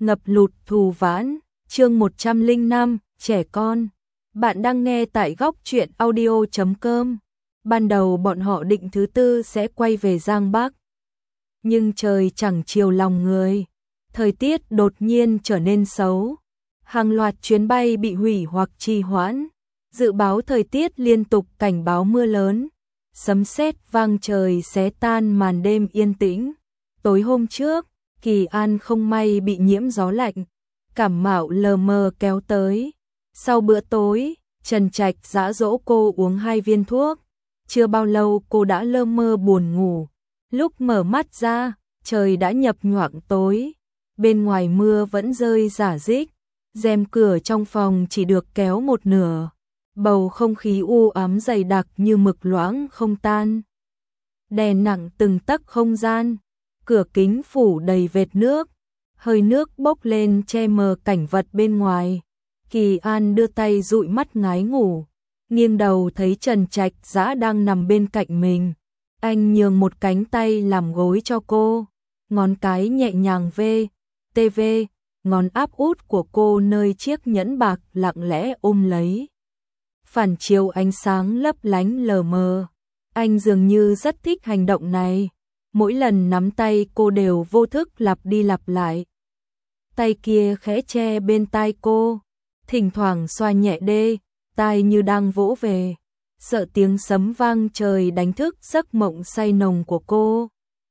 Ngập lụt thù vãn, chương 105, trẻ con. Bạn đang nghe tại góc truyện audio.com. Ban đầu bọn họ định thứ tư sẽ quay về Giang Bắc. Nhưng trời chẳng chiều lòng người. Thời tiết đột nhiên trở nên xấu. Hàng loạt chuyến bay bị hủy hoặc trì hoãn. Dự báo thời tiết liên tục cảnh báo mưa lớn. Sấm sét vang trời xé tan màn đêm yên tĩnh. Tối hôm trước, Kỳ An không may bị nhiễm gió lạnh, cảm mạo lờ mờ kéo tới. Sau bữa tối, Trần Trạch dã dỗ cô uống 2 viên thuốc. Chưa bao lâu cô đã lơ mơ buồn ngủ. Lúc mở mắt ra, trời đã nhập nhoạng tối. Bên ngoài mưa vẫn rơi rả rích. Rèm cửa trong phòng chỉ được kéo một nửa. Bầu không khí u ám dày đặc như mực loãng không tan. Đè nặng từng tấc không gian. Cửa kính phủ đầy vệt nước. Hơi nước bốc lên che mờ cảnh vật bên ngoài. Kỳ An đưa tay dụi mắt ngái ngủ. Nghiêng đầu thấy Trần Trạch Dã đang nằm bên cạnh mình. Anh nhường một cánh tay làm gối cho cô. Ngón cái nhẹ nhàng TV, ngón áp út của cô nơi chiếc nhẫn bạc lặng lẽ ôm lấy. Phản chiếu ánh sáng lấp lánh lờ mờ. Anh dường như rất thích hành động này. Mỗi lần nắm tay cô đều vô thức lặp đi lặp lại. Tay kia khẽ che bên tai cô, thỉnh thoảng xoa nhẹ tai như đang vỗ về, sợ tiếng sấm vang trời đánh thức giấc mộng say nồng của cô.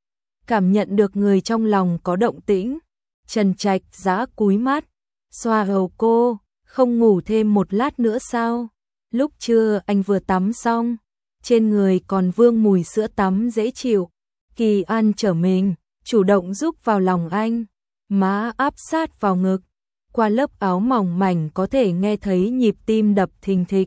Cảm nhận được người trong lòng có động tĩnh, Trần Trạch Dã cúi mắt, xoa hầu cô, không ngủ thêm một lát nữa sao? Lúc trưa anh vừa tắm xong, trên người còn vương mùi sữa tắm dễ chịu. Kỳ An trở mình, chủ động giúp vào lòng anh, má áp sát vào ngực, qua lớp áo mỏng mảnh có thể nghe thấy nhịp tim đập thình thịch.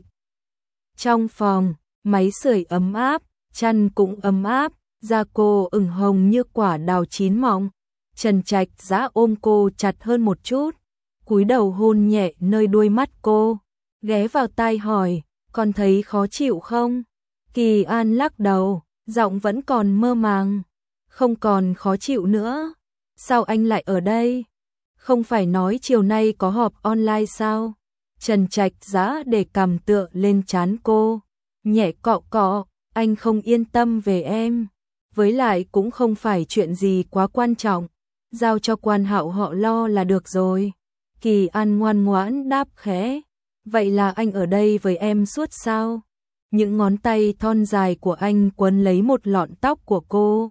Trong phòng, máy sưởi ấm áp, chăn cũng ấm áp, da cô ửng hồng như quả đào chín mọng. Trần Trạch Dã ôm cô chặt hơn một chút, cúi đầu hôn nhẹ nơi đuôi mắt cô, ghé vào tai hỏi, con thấy khó chịu không? Kỳ An lắc đầu, giọng vẫn còn mơ màng. Không còn khó chịu nữa. Sao anh lại ở đây? Không phải nói chiều nay có họp online sao? Trần Trạch Dã để cằm tựa lên trán cô, nhẹ cọ cọ, anh không yên tâm về em. Với lại cũng không phải chuyện gì quá quan trọng, giao cho Quan Hạo họ lo là được rồi. Kỳ An ngoan ngoãn đáp khẽ, vậy là anh ở đây với em suốt sao? Những ngón tay thon dài của anh quấn lấy một lọn tóc của cô.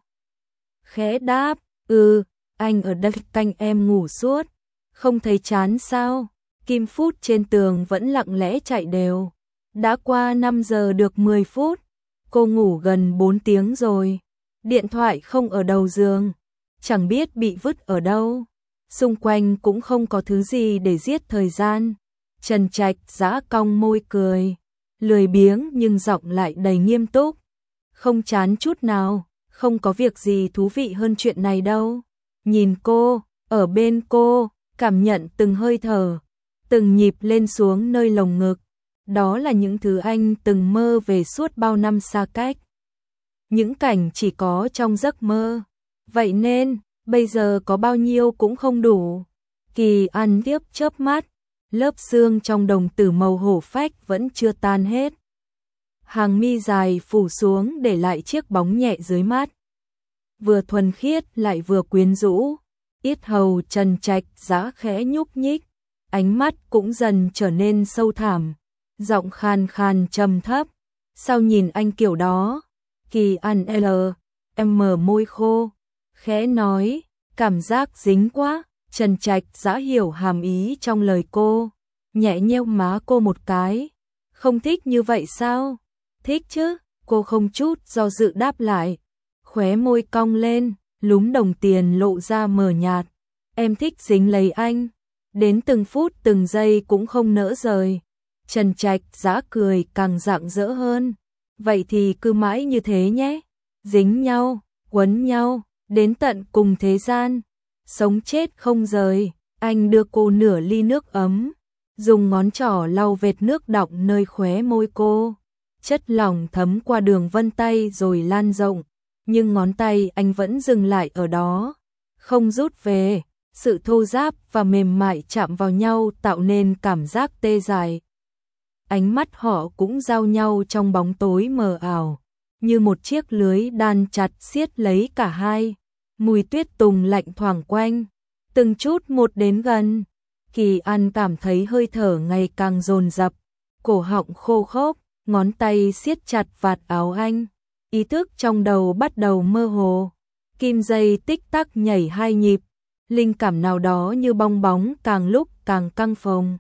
Khẽ đáp, anh ở đây canh em ngủ suốt. Không thấy chán sao? Kim phút trên tường vẫn lặng lẽ chạy đều. Đã qua 5 giờ được 10 phút. Cô ngủ gần 4 tiếng rồi. Điện thoại không ở đầu giường. Chẳng biết bị vứt ở đâu. Xung quanh cũng không có thứ gì để giết thời gian. Trần Trạch Dã cong môi cười. Lười biếng nhưng giọng lại đầy nghiêm túc. Không chán chút nào, không có việc gì thú vị hơn chuyện này đâu. Nhìn cô, ở bên cô, cảm nhận từng hơi thở, từng nhịp lên xuống nơi lồng ngực. Đó là những thứ anh từng mơ về suốt bao năm xa cách. Những cảnh chỉ có trong giấc mơ. Vậy nên, bây giờ có bao nhiêu cũng không đủ. Kỳ An tiếp chớp mắt. Lớp xương trong đồng tử màu hổ phách vẫn chưa tan hết. Hàng mi dài phủ xuống để lại chiếc bóng nhẹ dưới mắt. Vừa thuần khiết lại vừa quyến rũ. Yết hầu Trần Trạch Dã khẽ nhúc nhích. Ánh mắt cũng dần trở nên sâu thẳm. Giọng khàn khàn trầm thấp. Sao nhìn anh kiểu đó? Kỳ An em mở môi khô. Khẽ nói, cảm giác dính quá. Trần Trạch Dã hiểu hàm ý trong lời cô, nhẹ nheo má cô một cái. Không thích như vậy sao? Thích chứ, cô không chút do dự đáp lại. Khóe môi cong lên, lúm đồng tiền lộ ra mờ nhạt. Em thích dính lấy anh, đến từng phút từng giây cũng không nỡ rời. Trần Trạch Dã cười càng rạng rỡ hơn. Vậy thì cứ mãi như thế nhé. Dính nhau, quấn nhau, đến tận cùng thế gian. Sống chết không rời, anh đưa cô nửa ly nước ấm, dùng ngón trỏ lau vệt nước đọng nơi khóe môi cô. Chất lỏng thấm qua đường vân tay rồi lan rộng, nhưng ngón tay anh vẫn dừng lại ở đó, không rút về. sự thô ráp và mềm mại chạm vào nhau tạo nên cảm giác tê dại. Ánh mắt họ cũng giao nhau trong bóng tối mờ ảo, như một chiếc lưới đan chặt siết lấy cả hai. Mùi tuyết tùng lạnh thoảng quanh, từng chút một đến gần. Kỳ An cảm thấy hơi thở ngày càng dồn dập, cổ họng khô khốc, ngón tay siết chặt vạt áo anh. Ý thức trong đầu bắt đầu mơ hồ, kim dây tích tắc nhảy 2 nhịp, linh cảm nào đó như bong bóng càng lúc càng căng phồng.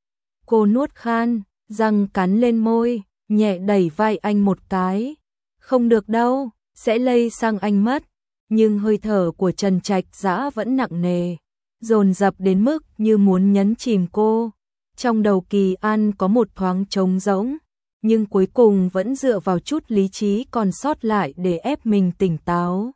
Cô nuốt khan, răng cắn lên môi, nhẹ đẩy vai anh một cái. Không được đâu, sẽ lây sang anh mất. Nhưng hơi thở của Trần Trạch Dã vẫn nặng nề, dồn dập đến mức như muốn nhấn chìm cô. Trong đầu Kỳ An có một thoáng trống rỗng, nhưng cuối cùng vẫn dựa vào chút lý trí còn sót lại để ép mình tỉnh táo.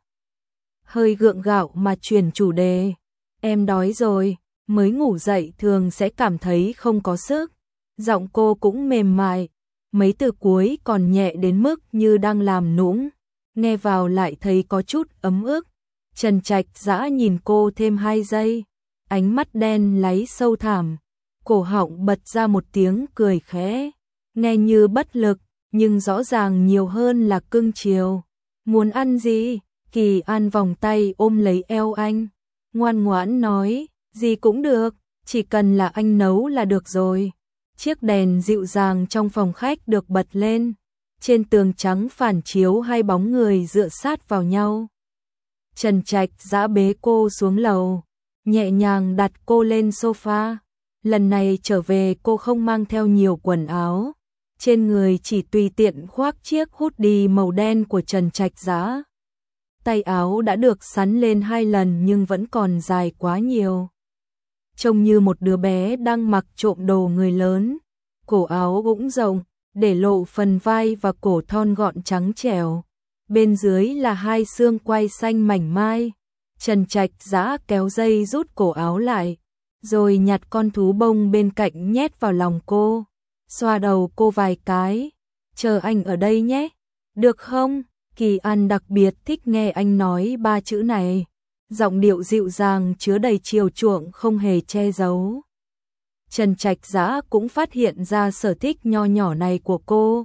Hơi gượng gạo mà chuyển chủ đề. Em đói rồi, mới ngủ dậy thường sẽ cảm thấy không có sức. Giọng cô cũng mềm mại, mấy từ cuối còn nhẹ đến mức như đang làm nũng. Nghe vào lại thấy có chút ấm ức. Trần Trạch Dã nhìn cô thêm 2 giây, ánh mắt đen láy sâu thẳm, cổ họng bật ra một tiếng cười khẽ, nghe như bất lực, nhưng rõ ràng nhiều hơn là cưng chiều. Muốn ăn gì? Kỳ An vòng tay ôm lấy eo anh, ngoan ngoãn nói, gì cũng được, chỉ cần là anh nấu là được rồi. Chiếc đèn dịu dàng trong phòng khách được bật lên, trên tường trắng phản chiếu 2 bóng người dựa sát vào nhau. Trần Trạch Dã bế cô xuống lầu, nhẹ nhàng đặt cô lên sofa. Lần này trở về cô không mang theo nhiều quần áo, trên người chỉ tùy tiện khoác chiếc hoodie màu đen của Trần Trạch Dã. Tay áo đã được sắn lên 2 lần nhưng vẫn còn dài quá nhiều. Trông như một đứa bé đang mặc trộm đồ người lớn. Cổ áo cũng rộng, để lộ phần vai và cổ thon gọn trắng trẻo. Bên dưới là 2 xương quai xanh mảnh mai. Trần Trạch Dã kéo dây rút cổ áo lại, rồi nhặt con thú bông bên cạnh nhét vào lòng cô, xoa đầu cô vài cái. Chờ anh ở đây nhé, được không? Kỳ An đặc biệt thích nghe anh nói 3 chữ này, giọng điệu dịu dàng chứa đầy chiều chuộng không hề che giấu. Trần Trạch Dã cũng phát hiện ra sở thích nho nhỏ này của cô.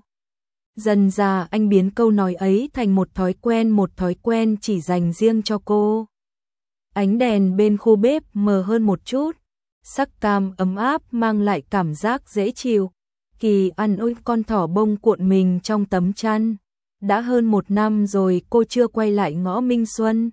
Dần dà anh biến câu nói ấy thành một thói quen chỉ dành riêng cho cô. Ánh đèn bên khu bếp mờ hơn một chút, sắc cam ấm áp mang lại cảm giác dễ chịu. Kỳ An ôm con thỏ bông cuộn mình trong tấm chăn. Đã hơn 1 năm rồi cô chưa quay lại ngõ Minh Xuân.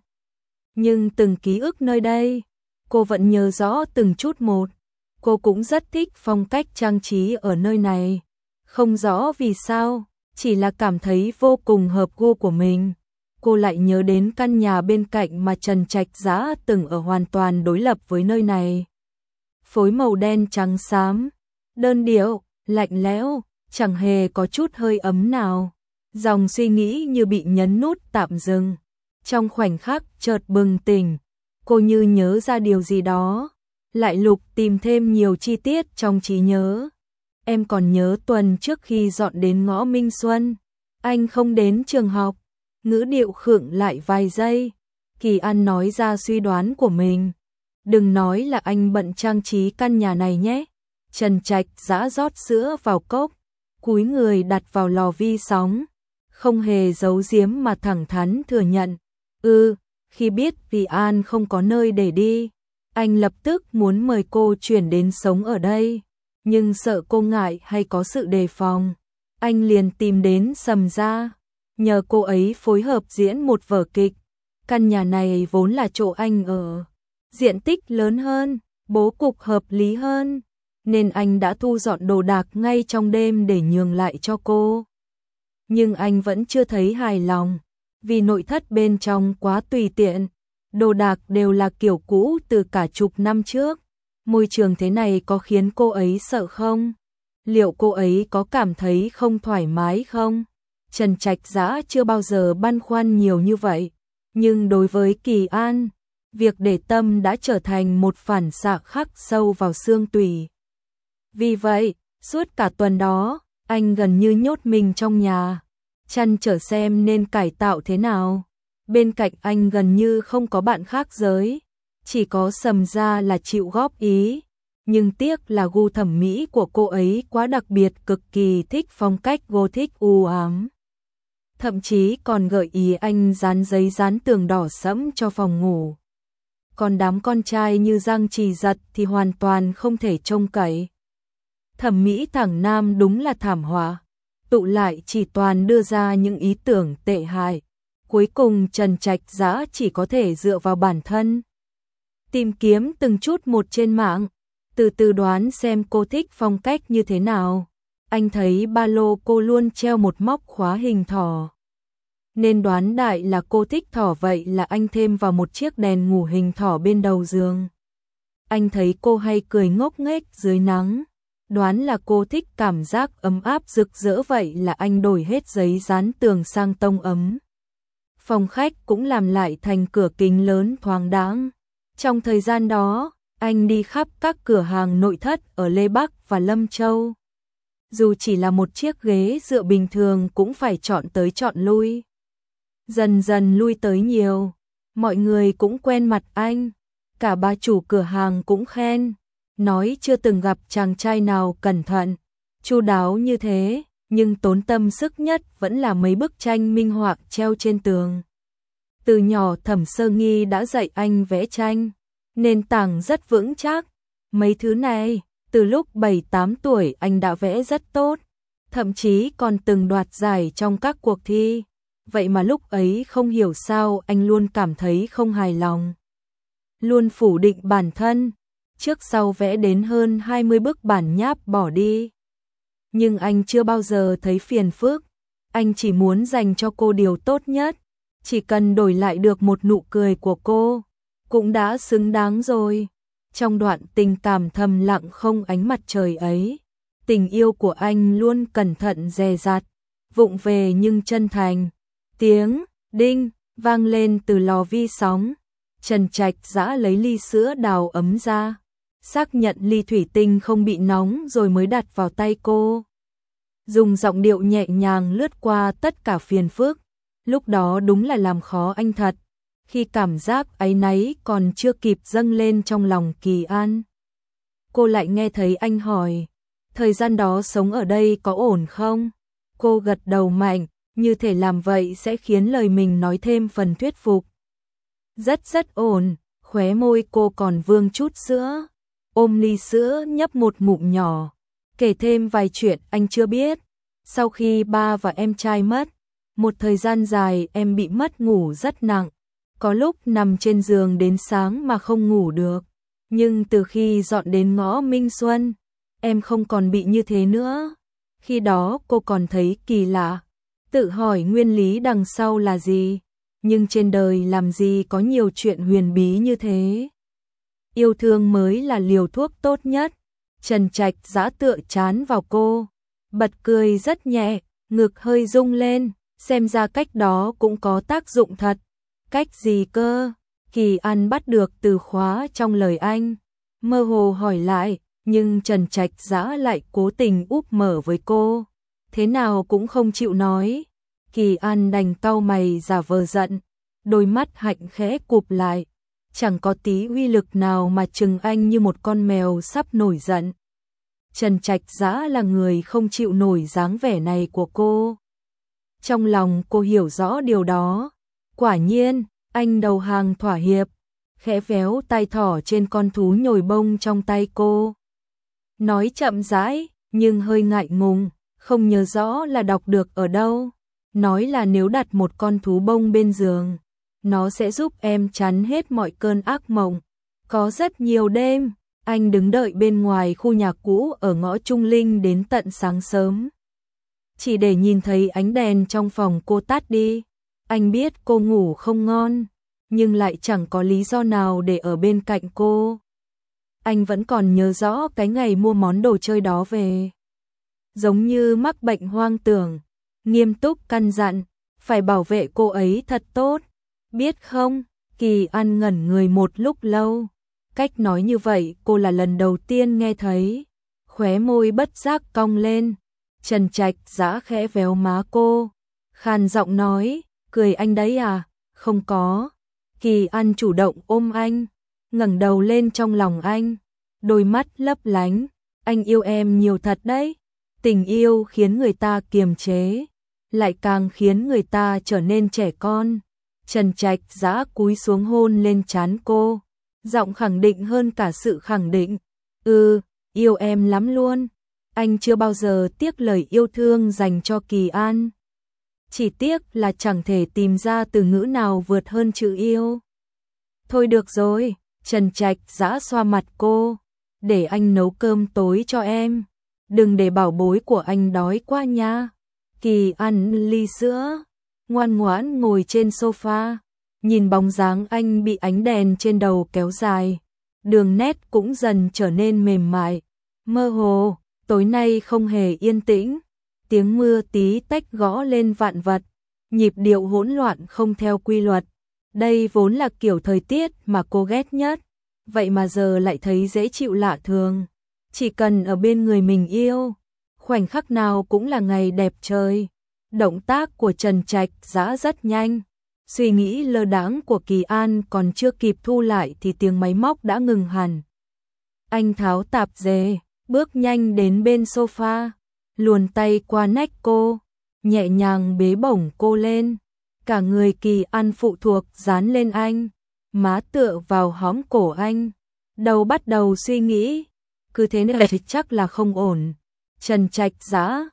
Nhưng từng ký ức nơi đây, cô vẫn nhớ rõ từng chút một. Cô cũng rất thích phong cách trang trí ở nơi này. Không rõ vì sao, chỉ là cảm thấy vô cùng hợp gu của mình. Cô lại nhớ đến căn nhà bên cạnh mà Trần Trạch Dã từng ở, hoàn toàn đối lập với nơi này. Phối màu đen trắng xám, đơn điệu, lạnh lẽo, chẳng hề có chút hơi ấm nào. Dòng suy nghĩ như bị nhấn nút tạm dừng. Trong khoảnh khắc chợt bừng tỉnh, cô như nhớ ra điều gì đó, lại lục tìm thêm nhiều chi tiết trong trí nhớ. Em còn nhớ tuần trước khi dọn đến ngõ Minh Xuân, anh không đến trường học. Ngữ điệu khựng lại vài giây, Kỳ An nói ra suy đoán của mình. Đừng nói là anh bận trang trí căn nhà này nhé. Trần Trạch Dã rót sữa vào cốc, cúi người đặt vào lò vi sóng, không hề giấu giếm mà thẳng thắn thừa nhận. Khi biết Kỳ An không có nơi để đi, anh lập tức muốn mời cô chuyển đến sống ở đây. Nhưng sợ cô ngại hay có sự đề phòng, anh liền tìm đến Sầm Gia, nhờ cô ấy phối hợp diễn một vở kịch. Căn nhà này vốn là chỗ anh ở, diện tích lớn hơn, bố cục hợp lý hơn, nên anh đã thu dọn đồ đạc ngay trong đêm để nhường lại cho cô. Nhưng anh vẫn chưa thấy hài lòng, vì nội thất bên trong quá tùy tiện, đồ đạc đều là kiểu cũ từ cả chục năm trước. Môi trường thế này có khiến cô ấy sợ không? Liệu cô ấy có cảm thấy không thoải mái không? Trần Trạch Dã chưa bao giờ băn khoăn nhiều như vậy, nhưng đối với Kỳ An, việc để tâm đã trở thành một phản xạ khắc sâu vào xương tủy. Vì vậy, suốt cả tuần đó, anh gần như nhốt mình trong nhà, trăn trở xem nên cải tạo thế nào. Bên cạnh anh gần như không có bạn khác giới, chỉ có Sầm gia là chịu góp ý, nhưng tiếc là gu thẩm mỹ của cô ấy quá đặc biệt, cực kỳ thích phong cách Gothic u ám. Thậm chí còn gợi ý anh dán giấy dán tường đỏ sẫm cho phòng ngủ. Còn đám con trai như Giang Trì Giật thì hoàn toàn không thể trông cậy. Thẩm mỹ thẳng nam đúng là thảm họa, tụ lại chỉ toàn đưa ra những ý tưởng tệ hại. Cuối cùng Trần Trạch Dã chỉ có thể dựa vào bản thân, tìm kiếm từng chút một trên mạng, từ từ đoán xem cô thích phong cách như thế nào. Anh thấy ba lô cô luôn treo một móc khóa hình thỏ, nên đoán đại là cô thích thỏ, vậy là anh thêm vào một chiếc đèn ngủ hình thỏ bên đầu giường. Anh thấy cô hay cười ngốc nghếch dưới nắng, đoán là cô thích cảm giác ấm áp rực rỡ, vậy là anh đổi hết giấy dán tường sang tông ấm. Phòng khách cũng làm lại thành cửa kính lớn thoáng đãng. Trong thời gian đó, anh đi khắp các cửa hàng nội thất ở Lê Bắc và Lâm Châu. Dù chỉ là một chiếc ghế dựa bình thường cũng phải chọn tới chọn lui. Dần dần lui tới nhiều, mọi người cũng quen mặt anh. Cả bà chủ cửa hàng cũng khen, nói chưa từng gặp chàng trai nào cẩn thận, chu đáo như thế, nhưng tốn tâm sức nhất vẫn là mấy bức tranh minh họa treo trên tường. Từ nhỏ Thẩm Sơ Nghi đã dạy anh vẽ tranh, nền tảng rất vững chắc. Mấy thứ này, từ lúc 7-8 tuổi anh đã vẽ rất tốt, thậm chí còn từng đoạt giải trong các cuộc thi. Vậy mà lúc ấy không hiểu sao anh luôn cảm thấy không hài lòng, luôn phủ định bản thân, trước sau vẽ đến hơn 20 bức bản nháp bỏ đi. Nhưng anh chưa bao giờ thấy phiền phức, anh chỉ muốn dành cho cô điều tốt nhất, chỉ cần đổi lại được một nụ cười của cô, cũng đã xứng đáng rồi. Trong đoạn tình cảm thầm lặng không ánh mặt trời ấy, tình yêu của anh luôn cẩn thận dè dặt, vụng về nhưng chân thành. Tiếng đinh vang lên từ lò vi sóng. Trần Trạch Dã lấy ly sữa đào ấm ra, xác nhận ly thủy tinh không bị nóng rồi mới đặt vào tay cô. Dùng giọng điệu nhẹ nhàng lướt qua tất cả phiền phức. Lúc đó đúng là làm khó anh thật, khi cảm giác áy náy còn chưa kịp dâng lên trong lòng Kỳ An. Cô lại nghe thấy anh hỏi, thời gian đó sống ở đây có ổn không? Cô gật đầu mạnh, như thể làm vậy sẽ khiến lời mình nói thêm phần thuyết phục. Rất ổn, khóe môi cô còn vương chút sữa, ôm ly sữa nhấp một ngụm nhỏ, kể thêm vài chuyện anh chưa biết. Sau khi ba và em trai mất, một thời gian dài em bị mất ngủ rất nặng, có lúc nằm trên giường đến sáng mà không ngủ được. Nhưng từ khi dọn đến ngõ Minh Xuân, em không còn bị như thế nữa. Khi đó cô còn thấy kỳ lạ, tự hỏi nguyên lý đằng sau là gì, nhưng trên đời làm gì có nhiều chuyện huyền bí như thế. Yêu thương mới là liều thuốc tốt nhất. Trần Trạch Dã tựa chán vào cô, bật cười rất nhẹ, ngực hơi rung lên, xem ra cách đó cũng có tác dụng thật. Cách gì cơ? Kỳ An bắt được từ khóa trong lời anh, mơ hồ hỏi lại, nhưng Trần Trạch Dã lại cố tình úp mở với cô, thế nào cũng không chịu nói. Kỳ An đành cau mày giả vờ giận, đôi mắt hạnh khẽ cụp lại, chẳng có tí uy lực nào mà trừng anh như một con mèo sắp nổi giận. Trần Trạch Dã là người không chịu nổi dáng vẻ này của cô. Trong lòng cô hiểu rõ điều đó. Quả nhiên, anh đầu hàng thỏa hiệp, khẽ véo tay thỏ trên con thú nhồi bông trong tay cô. Nói chậm rãi, nhưng hơi ngại ngùng, không nhớ rõ là đọc được ở đâu. Nói là nếu đặt một con thú bông bên giường, nó sẽ giúp em chắn hết mọi cơn ác mộng. Có rất nhiều đêm, anh đứng đợi bên ngoài khu nhà cũ ở ngõ Trung Linh đến tận sáng sớm, chỉ để nhìn thấy ánh đèn trong phòng cô tắt đi. Anh biết cô ngủ không ngon, nhưng lại chẳng có lý do nào để ở bên cạnh cô. Anh vẫn còn nhớ rõ cái ngày mua món đồ chơi đó về. Giống như mắc bệnh hoang tưởng, nghiêm túc căn dặn, phải bảo vệ cô ấy thật tốt. Biết không? Kỳ An ngẩn người một lúc lâu. Cách nói như vậy cô là lần đầu tiên nghe thấy. Khóe môi bất giác cong lên. Trần Trạch Dã khẽ véo má cô, khàn giọng nói, cười anh đấy à? Không có. Kỳ An chủ động ôm anh, ngẩng đầu lên trong lòng anh, đôi mắt lấp lánh, anh yêu em nhiều thật đấy. Tình yêu khiến người ta kiềm chế, lại càng khiến người ta trở nên trẻ con. Trần Trạch Dã cúi xuống hôn lên trán cô, giọng khẳng định hơn cả sự khẳng định. Yêu em lắm luôn. Anh chưa bao giờ tiếc lời yêu thương dành cho Kỳ An. Chỉ tiếc là chẳng thể tìm ra từ ngữ nào vượt hơn chữ yêu. Thôi được rồi, Trần Trạch Dã xoa mặt cô, để anh nấu cơm tối cho em. Đừng để bảo bối của anh đói quá nha. Kỳ An ly sữa, ngoan ngoãn ngồi trên sofa, nhìn bóng dáng anh bị ánh đèn trên đầu kéo dài, đường nét cũng dần trở nên mềm mại, mơ hồ. Tối nay không hề yên tĩnh, tiếng mưa tí tách gõ lên vạn vật, nhịp điệu hỗn loạn không theo quy luật. Đây vốn là kiểu thời tiết mà cô ghét nhất, vậy mà giờ lại thấy dễ chịu lạ thường. Chỉ cần ở bên người mình yêu, khoảnh khắc nào cũng là ngày đẹp trời. Động tác của Trần Trạch Dã rất nhanh, suy nghĩ lơ đãng của Kỳ An còn chưa kịp thu lại thì tiếng máy móc đã ngừng hẳn. Anh tháo tạp dề, bước nhanh đến bên sofa, luồn tay qua nách cô, nhẹ nhàng bế bổng cô lên. Cả người Kỳ An phụ thuộc dán lên anh, má tựa vào hõm cổ anh, đầu bắt đầu suy nghĩ, cứ thế này thì chắc là không ổn. Trần Trạch Dã,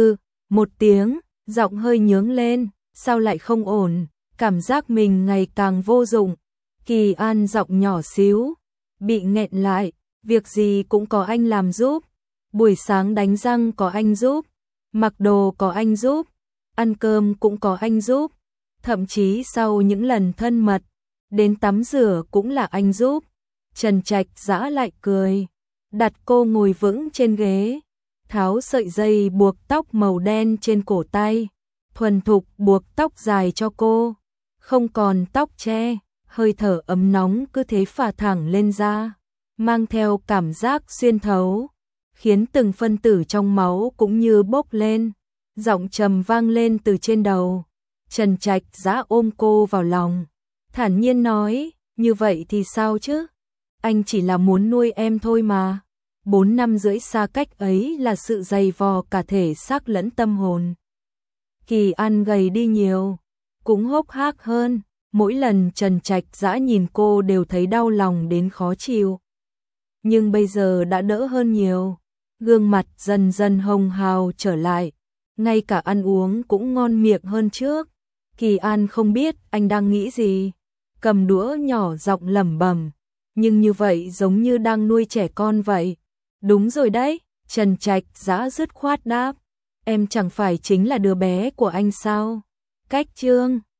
một tiếng, giọng hơi nhướng lên, sao lại không ổn, cảm giác mình ngày càng vô dụng. Kỳ An giọng nhỏ xíu, bị nghẹn lại, việc gì cũng có anh làm giúp, buổi sáng đánh răng có anh giúp, mặc đồ có anh giúp, ăn cơm cũng có anh giúp, thậm chí sau những lần thân mật, đến tắm rửa cũng là anh giúp. Trần Trạch Dã lại cười, đặt cô ngồi vững trên ghế, tháo sợi dây buộc tóc màu đen trên cổ tay, thuần thục buộc tóc dài cho cô, không còn tóc che, hơi thở ấm nóng cứ thế phả thẳng lên da, mang theo cảm giác xuyên thấu, khiến từng phân tử trong máu cũng như bốc lên. Giọng trầm vang lên từ trên đầu. Trần Trạch Dã ôm cô vào lòng, thản nhiên nói, như vậy thì sao chứ? Anh chỉ là muốn nuôi em thôi mà. 4 năm rưỡi xa cách ấy là sự dày vò cả thể xác lẫn tâm hồn. Kỳ An gầy đi nhiều, cũng hốc hác hơn, mỗi lần Trần Trạch Dã nhìn cô đều thấy đau lòng đến khó chịu. Nhưng bây giờ đã đỡ hơn nhiều, gương mặt dần dần hồng hào trở lại, ngay cả ăn uống cũng ngon miệng hơn trước. Kỳ An không biết anh đang nghĩ gì, cầm đũa nhỏ giọng lẩm bẩm, nhưng như vậy giống như đang nuôi trẻ con vậy. Đúng rồi đấy, Trần Trạch Dã dứt khoát đáp, em chẳng phải chính là đứa bé của anh sao? Cách chương